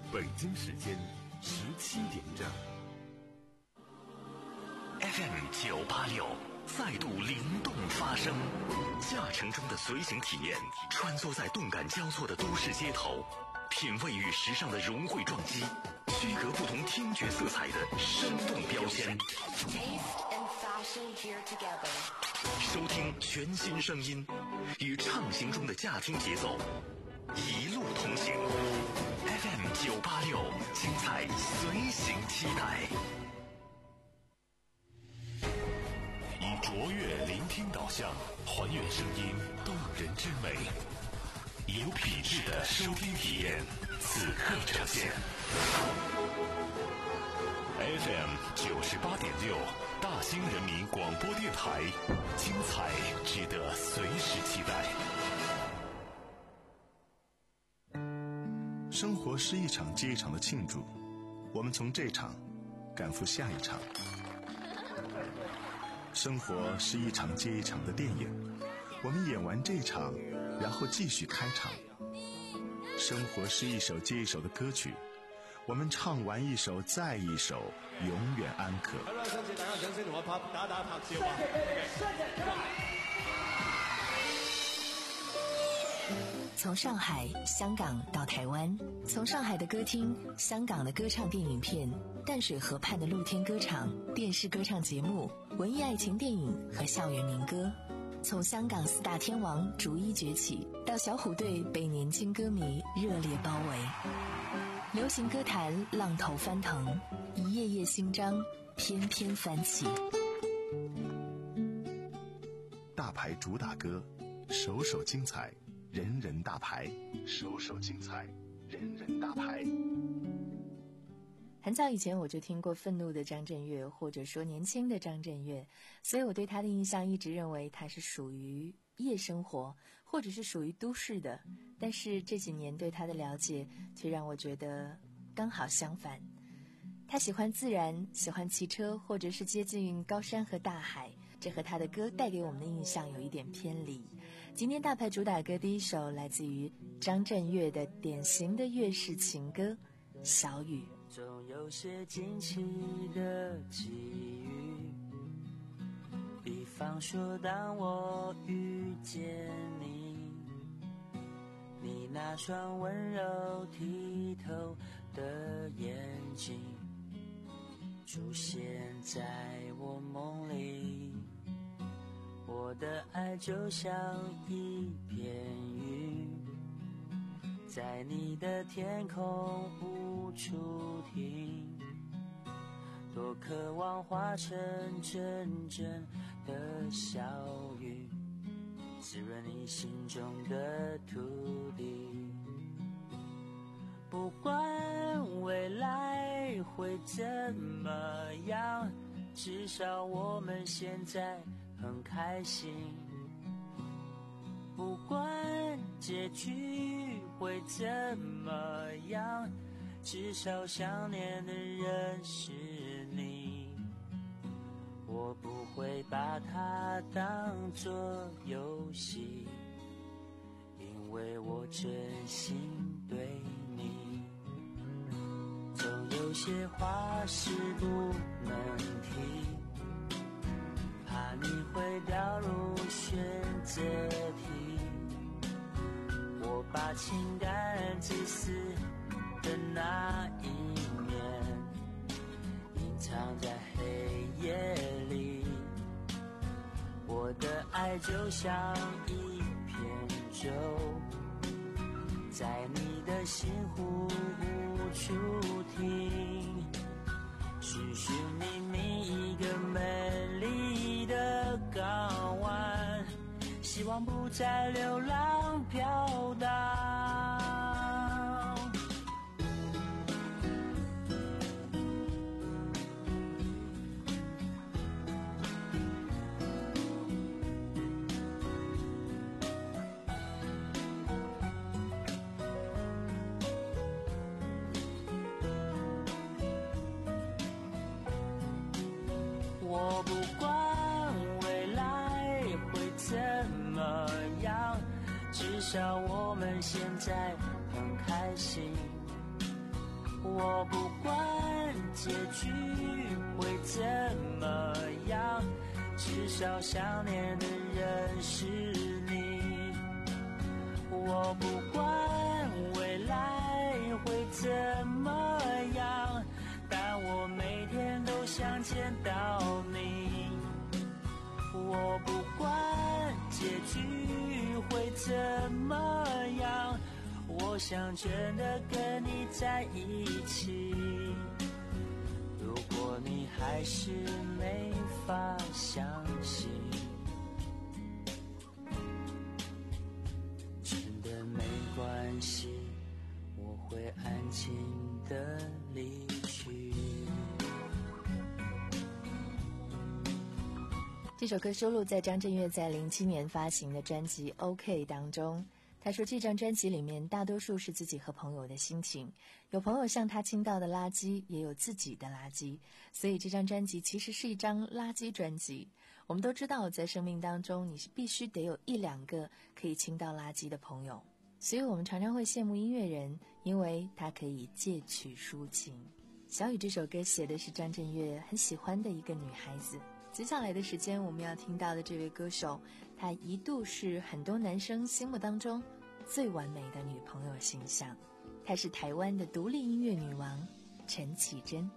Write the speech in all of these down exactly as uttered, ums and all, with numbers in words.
北京时间十七点整。 F M 九八六再度灵动发声，驾乘中的随行体验，穿梭在动感交错的都市街头，品味与时尚的融汇撞击，区隔不同听觉色彩的生动标签。收听全新声音，与畅行中的驾听节奏一路同行。F M 九八六，精彩随行期待。 以卓越聆听导向，还原声音动人之美，有品质的收听体验，此刻呈现。F M 九十八点六，大兴人民广播电台，精彩值得随时期待。 生活是一场接一场的庆祝，我们从这场赶赴下一场。生活是一场接一场的电影，我们演完这场，然后继续开场。生活是一首接一首的歌曲，我们唱完一首再一首，永遠安可。 好啦，想請大家掌聲同我拍打打拍照啊！ 從上海、香港到台灣，從上海的歌廳、香港的歌唱電影片、淡水河畔的露天歌場、電視歌唱節目、文藝愛情電影和校園民歌，從香港四大天王逐一崛起，到小虎隊被年輕歌迷熱烈包圍。流行歌壇浪頭翻騰，一頁頁新章翩翩翻起。 大牌主打歌，首首精彩，人人大牌，首首精彩，人人大牌。 很早以前我就听过愤怒的张震岳，或者说年轻的张震岳，所以我对他的印象一直认为他是属于夜生活，或者是属于都市的。但是这几年对他的了解却让我觉得刚好相反，他喜欢自然，喜欢骑车，或者是接近高山和大海，这和他的歌带给我们的印象有一点偏离。今天大牌主打歌第一首来自于张震岳的典型的粤式情歌《小雨》。 总有些惊奇的际遇，比方说当我遇见你，你那双温柔剔透的眼睛出现在我梦里，我的爱就像一片云，在你的天空无处停，多渴望化成阵阵的小雨，滋润你心中的土地。不管未来会怎么样，至少我们现在很开心。不管结局会怎么样，至少想念的人是你。我不会把它当作游戏，因为我真心对你。总有些话是不能提，怕你会掉入选择题，我把情感自私的那一面隐藏在黑夜里，我的爱就像一片舟，在你的心湖无处停，寻寻觅觅一个美丽的港湾，希望不再流浪飘荡。我不管未来会怎么样，至少我们现在很开心。 我不管结局会怎么样，至少想念的人是你。我不管未来会怎么样，但我每天都想见到你。我不管结局会怎么样，我想真的跟你在一起。如果你还是没法相信，真的没关系，我会安静的离去。 这首歌收录在张震岳在零七年发行的专辑《OK》当中。他说这张专辑里面大多数是自己和朋友的心情，有朋友向他倾倒的垃圾，也有自己的垃圾，所以这张专辑其实是一张垃圾专辑。我们都知道在生命当中你是必须得有一两个可以倾倒垃圾的朋友，所以我们常常会羡慕音乐人，因为他可以借曲抒情。小雨这首歌写的是张震岳很喜欢的一个女孩子。接下来的时间我们要听到的这位歌手，她一度是很多男生心目当中最完美的女朋友形象。她是台湾的独立音乐女王陈绮贞。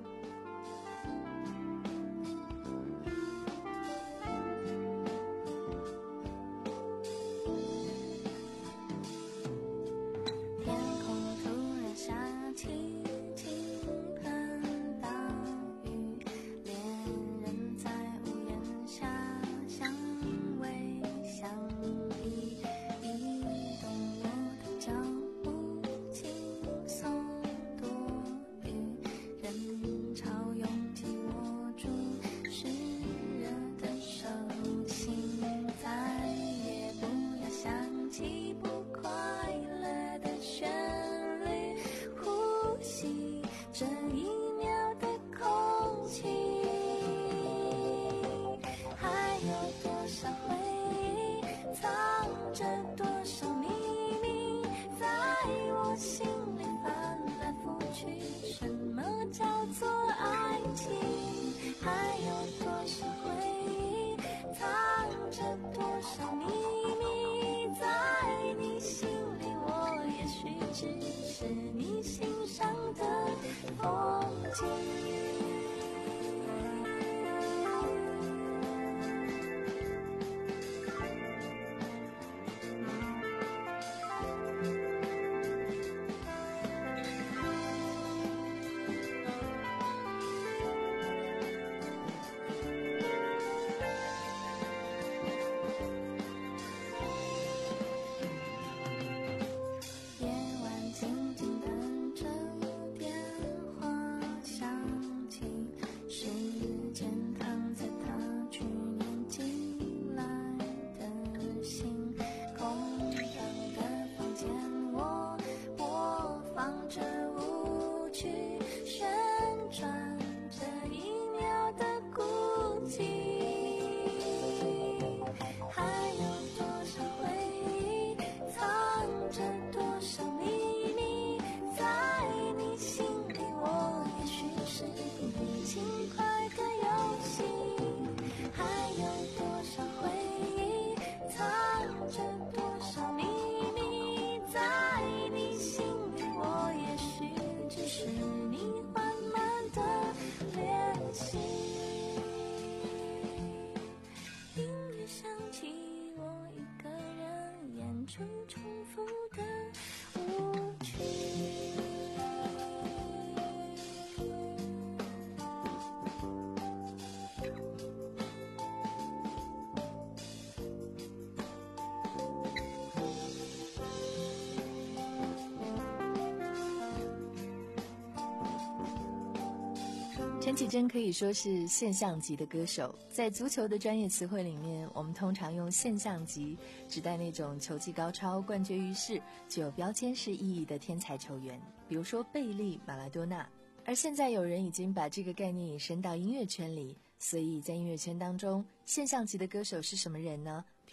陈绮贞可以说是现象级的歌手，在足球的专业词汇里面，我们通常用现象级指代那种球技高超、冠绝于世、具有标签式意义的天才球员，比如说贝利、马拉多纳。而现在有人已经把这个概念引申到音乐圈里，所以在音乐圈当中，现象级的歌手是什么人呢？比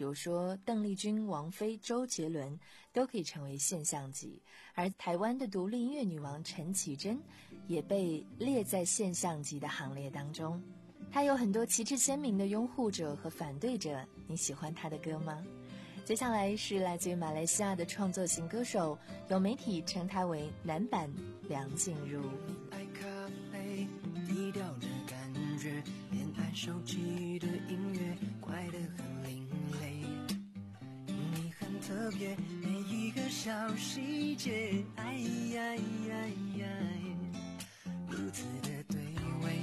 比如说邓丽君、王菲、周杰伦都可以成为现象级，而台湾的独立音乐女王陈绮贞也被列在现象级的行列当中。她有很多旗帜鲜明的拥护者和反对者，你喜欢她的歌吗？接下来是来自于马来西亚的创作型歌手，有媒体称她为男版梁静茹。 爱咖啡，低调的感觉，恋爱手机的音乐，快得很另类。你很特别，每一个小细节，哎呀呀呀，如此的对味。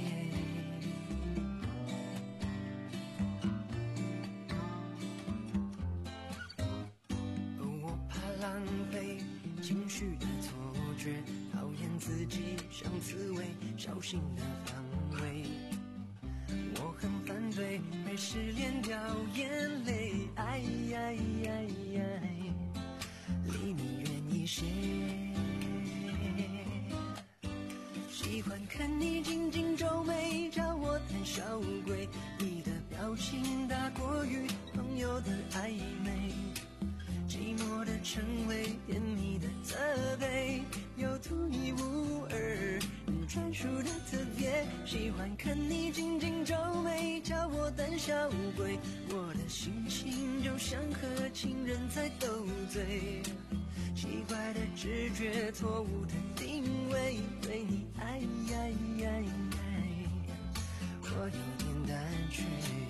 我怕浪费情绪的错觉，讨厌自己像刺猬，小心的防卫。我很反对被失恋掉眼泪，哎呀呀呀，离你远一些。喜欢看你紧紧皱眉，叫我胆小鬼。你的表情大过于朋友的暧昧，寂寞的称谓，甜蜜的责备，有独一无二专属的特别。喜欢看你紧紧皱眉，叫我胆小鬼。我的心情就像和情人在斗嘴，奇怪的直觉，错误的定位，对你爱呀呀呀，我有点胆怯。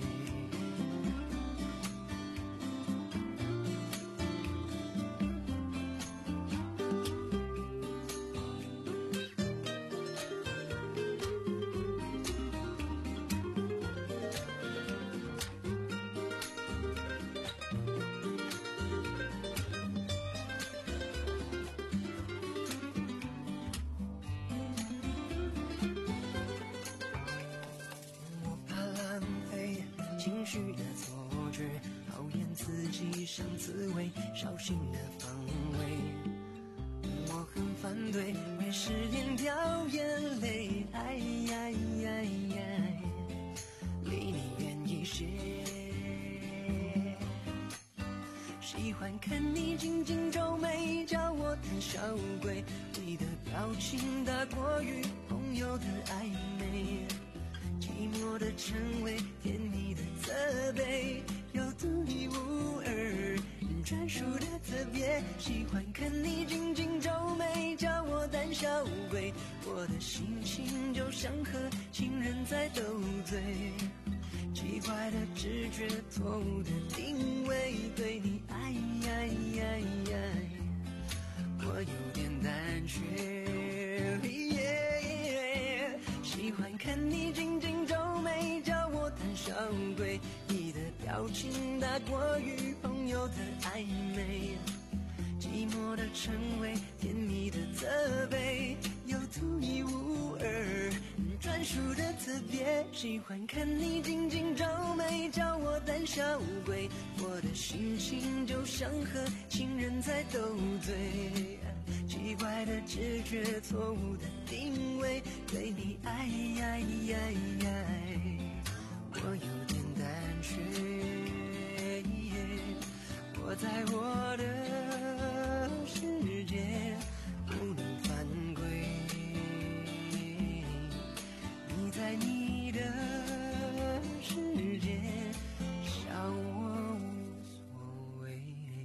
情绪的错觉，讨厌自己像刺猬，小心的防卫。我很反对为失恋掉眼泪，哎呀呀呀，离你远一些。喜欢看你紧紧皱眉，叫我胆小鬼。你的表情大过于朋友的暧昧，寂寞的称谓，甜蜜的责备，有独一无二专属的特别。喜欢看你紧紧皱眉，叫我胆小鬼。我的心情就像和情人在斗嘴，奇怪的直觉，错误的定位，对你爱呀呀呀，我有点胆怯。喜欢看你紧紧皱眉，叫我胆小鬼。你的表情大过于朋友的暧昧，寂寞的称谓，甜蜜的责备，有独一无二专属的特别。喜欢看你紧紧皱眉，叫我胆小鬼。我的心情就像和情人在斗嘴，奇怪的直觉，错误的定位，对你爱呀呀呀，我有点胆怯。我在我的世界不能犯规，你在你的世界笑我无所谓。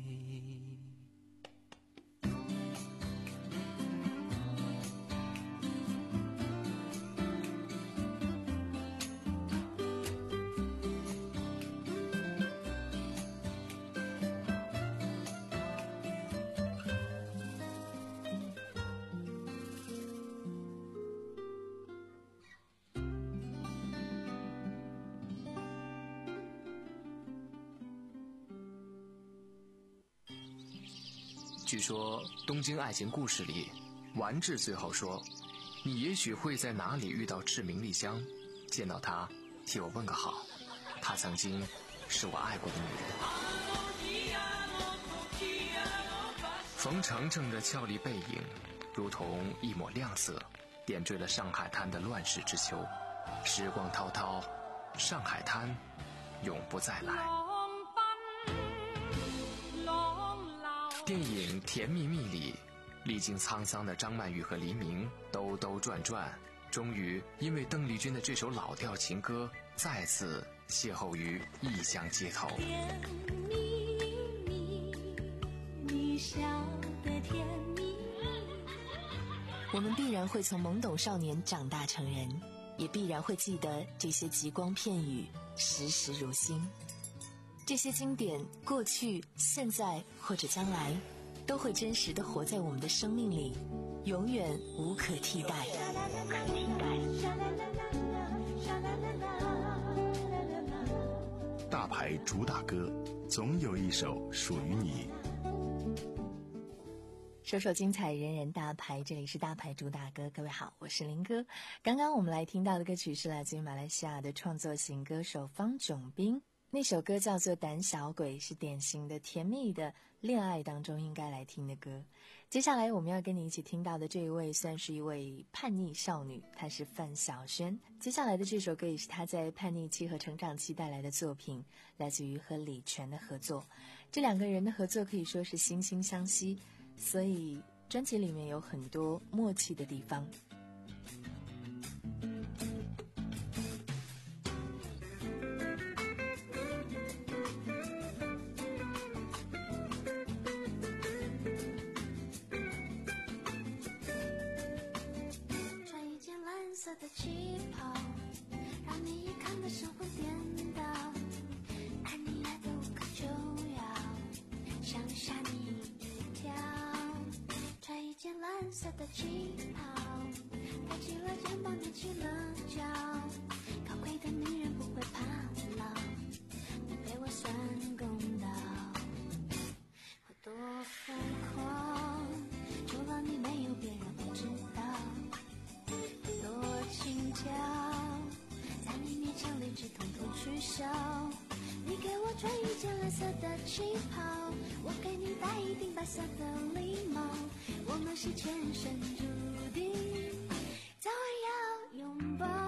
据说《东京爱情故事》里，丸治最后说：“你也许会在哪里遇到志明丽香，见到她，替我问个好。她曾经是我爱过的女人。”冯程程的俏丽背影，如同一抹亮色，点缀了上海滩的乱世之秋。时光滔滔，上海滩永不再来。 电影《甜蜜蜜》里，历经沧桑的张曼玉和黎明兜兜转转，终于因为邓丽君的这首老调情歌，再次邂逅于异乡街头。 甜蜜蜜，你笑得甜蜜蜜。 我们必然会从懵懂少年长大成人，也必然会记得这些极光片语，时时如新。这些经典，过去、现在或者将来，都会真实地活在我们的生命里，永远无可替代。 大牌主打歌，总有一首属于你。 首首精彩，人人大牌，这里是大牌主打歌。各位好，我是林哥。刚刚我们来听到的歌曲是来自于马来西亚的创作型歌手方炯斌，那首歌叫做《胆小鬼》，是典型的甜蜜的恋爱当中应该来听的歌。接下来我们要跟你一起听到的这一位算是一位叛逆少女，她是范晓萱。接下来的这首歌也是她在叛逆期和成长期带来的作品，来自于和李泉的合作。这两个人的合作可以说是惺惺相惜，所以专辑里面有很多默契的地方。 色的旗袍，让你一看的神魂颠倒，爱你爱的无可救药，想吓你一跳。穿一件蓝色的旗袍，抬起了肩膀，踮起了脚，高贵的女人不会怕老，你陪我算公道。我多疯狂，除了你没有别人会知道。心跳，在你面前理智统统取消。你给我穿一件蓝色的旗袍，我给你戴一顶白色的礼帽，我们是前生注定，早晚要拥抱。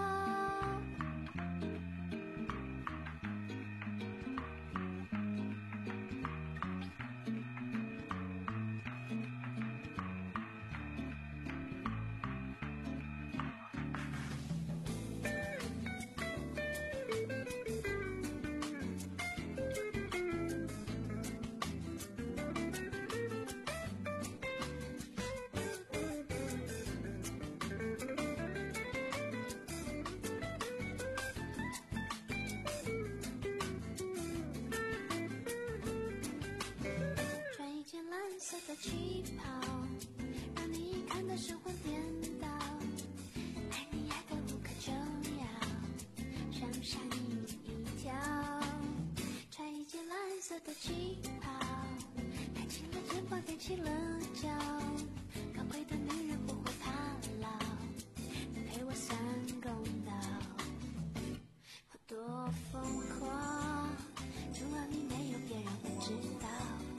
色的旗袍，让你一看的神魂颠倒，爱你爱的无可救药，想吓你一跳。穿一件蓝色的旗袍，抬起了肩膀，踮起了脚，高贵的女人不会怕老，你陪我算公道。我多疯狂，除了你没有别人会知道。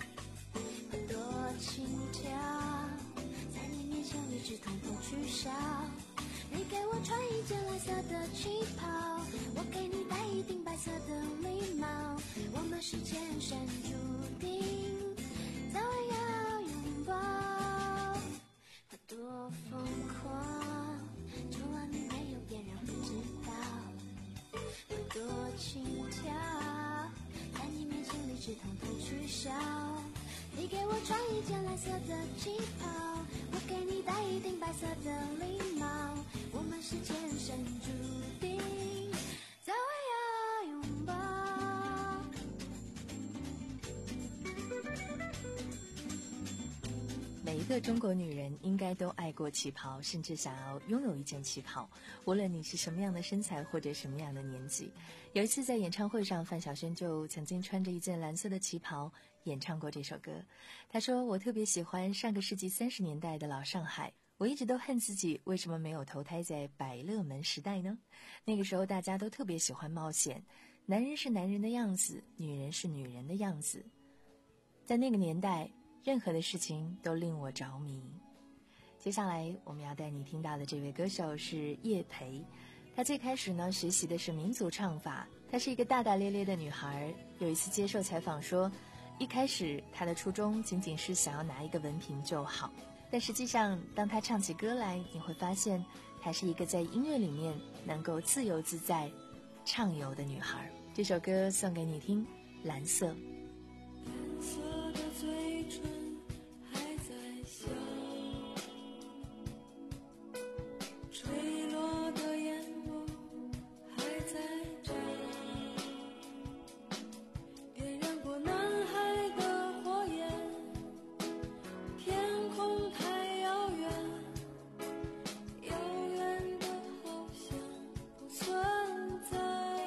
心跳，在你面前理智统统取消。你给我穿一件蓝色的旗袍，我给你戴一顶白色的礼帽，我们是前生注定，早晚要拥抱。我多疯狂，除了你没有别人会知道。我多心跳，在你面前理智统统取消。你给我穿一件蓝色的旗袍，我给你戴一顶白色的礼帽，我们是前生注定，早晚要拥抱。 每一个中国女人应该都爱过旗袍，甚至想要拥有一件旗袍，无论你是什么样的身材或者什么样的年纪。有一次在演唱会上，范晓萱就曾经穿着一件蓝色的旗袍演唱过这首歌。她说，我特别喜欢上个世纪三十年代的老上海，我一直都恨自己为什么没有投胎在百乐门时代呢？那个时候大家都特别喜欢冒险，男人是男人的样子，女人是女人的样子。在那个年代，任何的事情都令我着迷。接下来我们要带你听到的这位歌手是叶培，她最开始呢学习的是民族唱法，她是一个大大咧咧的女孩。有一次接受采访说， 一开始他的初衷仅仅是想要拿一个文凭就好，但实际上当他唱起歌来，你会发现她是一个在音乐里面能够自由自在畅游的女孩。这首歌送给你听，蓝色。 蓝色的嘴唇还在笑，坠落的烟雾还在照，点燃过男孩的火焰，天空太遥远，遥远的好像不存在。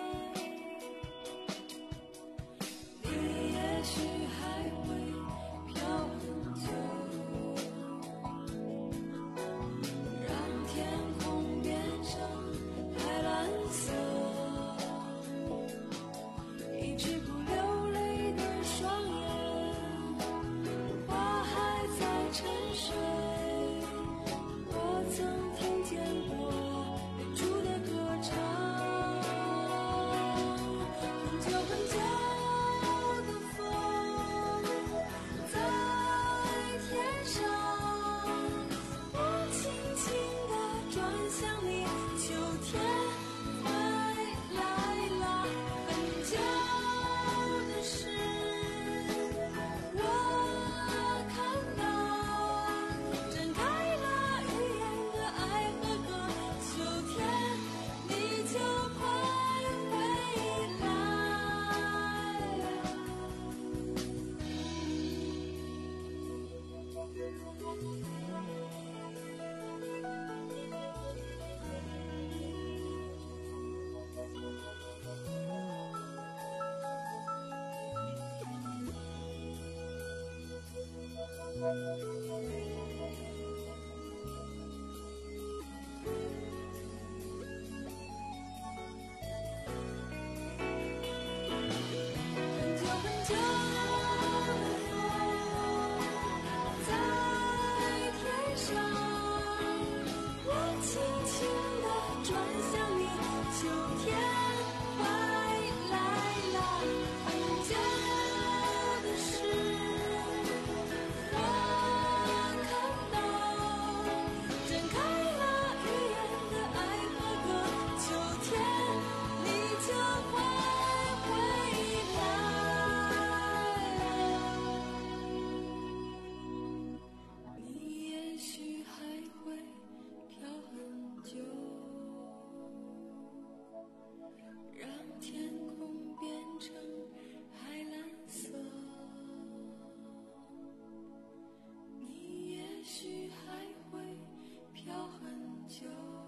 你也许还会飘很久，让天空变成海蓝色，一直不流泪的双眼，花还在沉睡。我曾听见过远处的歌唱，很久很久的风在天上，我轻轻地转向你，秋天快来了。很久的事我看到，展开了语言的爱和歌，秋天你就快回很久很久的风在天上，我轻轻地转向你，秋天快来了。很久的事我看到，展开了语言的爱和歌，秋天你就快回来。你也许还会飘很久，让天空变成海蓝色。你也许还会飘很久，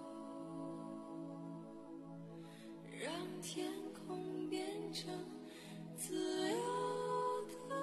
让天空变成自由的。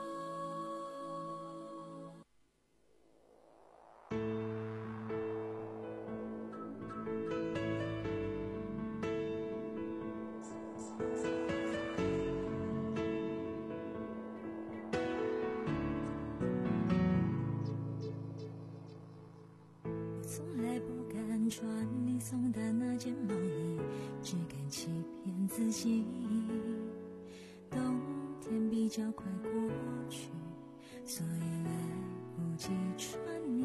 从来不敢穿你送的那件毛衣，只敢欺骗自己。冬天比较快过去，所以来不及穿你。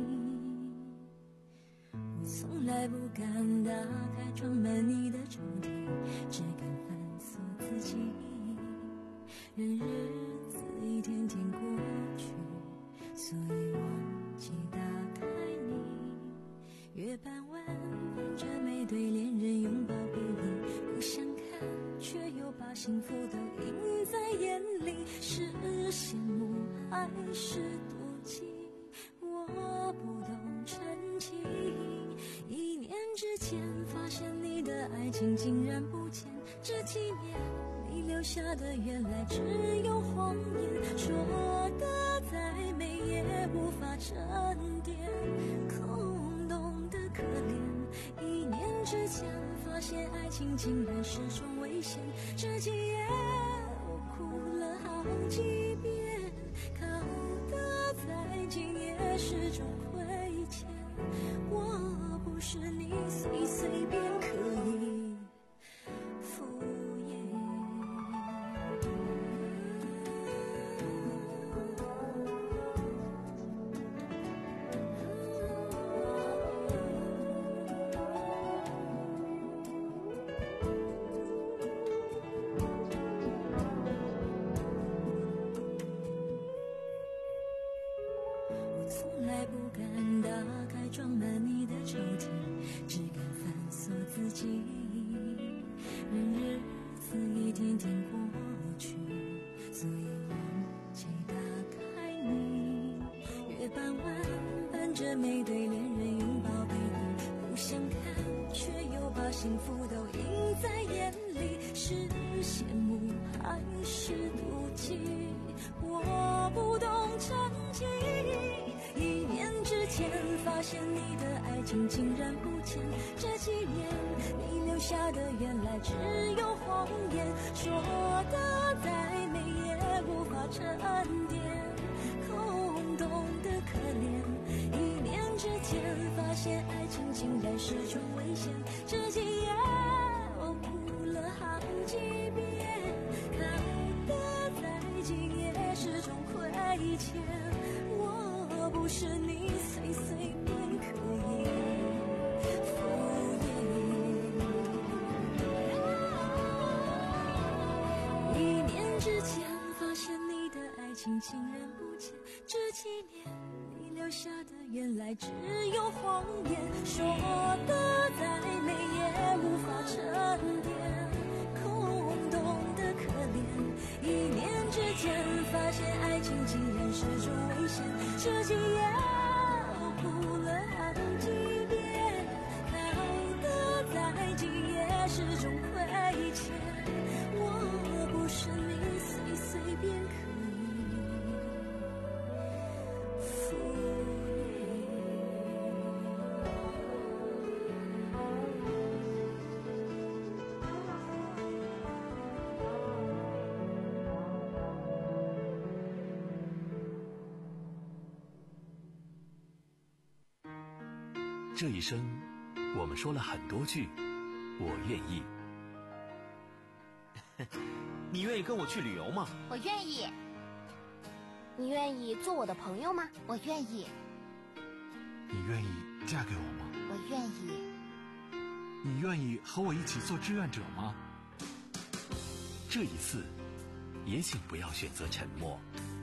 我从来不敢打开装满你的抽屉，只敢反锁自己。任日子一天天过去，所以忘记打开你。月半弯着眉对恋人拥抱背影，不想看却又把幸福都映在眼里，是羡慕还是妒忌，我不懂珍惜。一念之间发现你的爱情竟然不见，这几年你留下的原来只有谎言，说的再美也无法沉淀，空洞的可怜。一念之间发现爱情竟然是种危险，这几夜我哭了好几遍，靠得再近也是种亏欠。我不是你随随便可以敷衍。 每对恋人拥抱背影，互相看，却又把幸福都映在眼里，是羡慕还是妒忌？我不懂珍惜。一念之间，发现你的爱情竟然不见，这几年你留下的原来只有谎言，说的再美也无法沉淀，空洞的可怜。一念之间，发现爱情竟然是种危险，这几夜我哭了好几遍，靠的再近也是种亏欠。我不是你随随便可以敷衍，一念之间发现你的爱情竟然不见，这几年你留下的原来只有谎言，说的再美也无法沉淀，空洞的可怜。一念之间发现爱情竟然是种危险，这几夜我哭了好几遍，靠的再近也是种亏欠。我不是你随随便可以敷这一生，我们说了很多句“我愿意”。 你愿意跟我去旅游吗？ 我愿意。你愿意做我的朋友吗？我愿意。 你愿意嫁给我吗？ 我愿意。 你愿意和我一起做志愿者吗？ 这一次，也请不要选择沉默。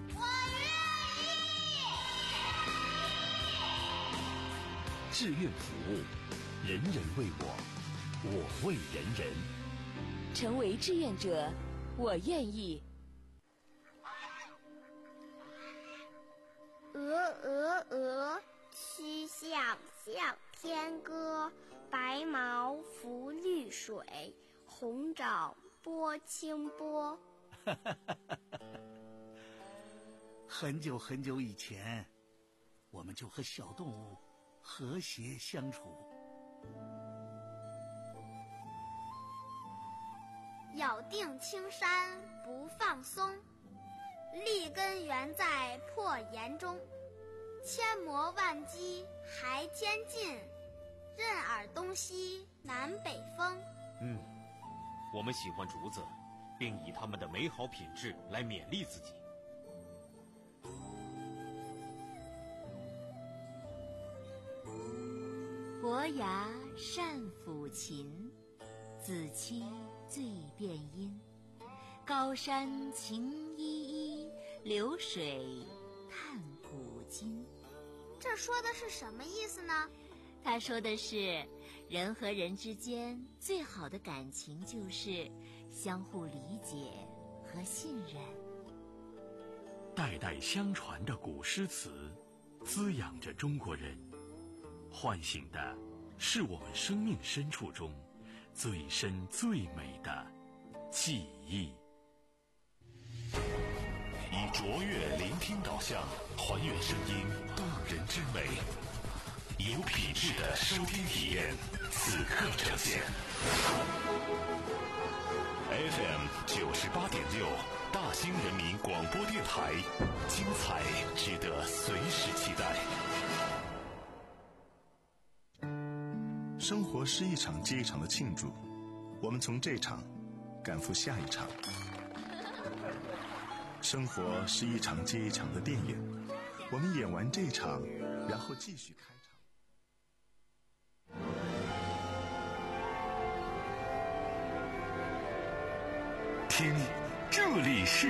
志愿服务，人人为我，我为人人。 成为志愿者，我愿意。 鹅鹅鹅，曲项向天歌。白毛浮绿水，红掌拨清波。 很久很久以前，我们就和小动物和谐相处。 咬定青山不放松，立根原在破岩中。千磨万击还坚劲，任尔东西南北风。 嗯，我们喜欢竹子，并以它们的美好品质来勉励自己。 伯牙善抚琴，子期最辨音。高山晴依依，流水叹古今。 这说的是什么意思呢？ 他说的是，人和人之间最好的感情就是相互理解和信任。 代代相传的古诗词，滋养着中国人，唤醒的是我们生命深处中最深最美的记忆。以卓越聆听导向，还原声音动人之美，有品质的收听体验，此刻呈现。F M 九十八点六，大兴人民广播电台，精彩值得随时期待。 生活是一场接一场的庆祝，我们从这场赶赴下一场。生活是一场接一场的电影，我们演完这场，然后继续开场。 听，这里是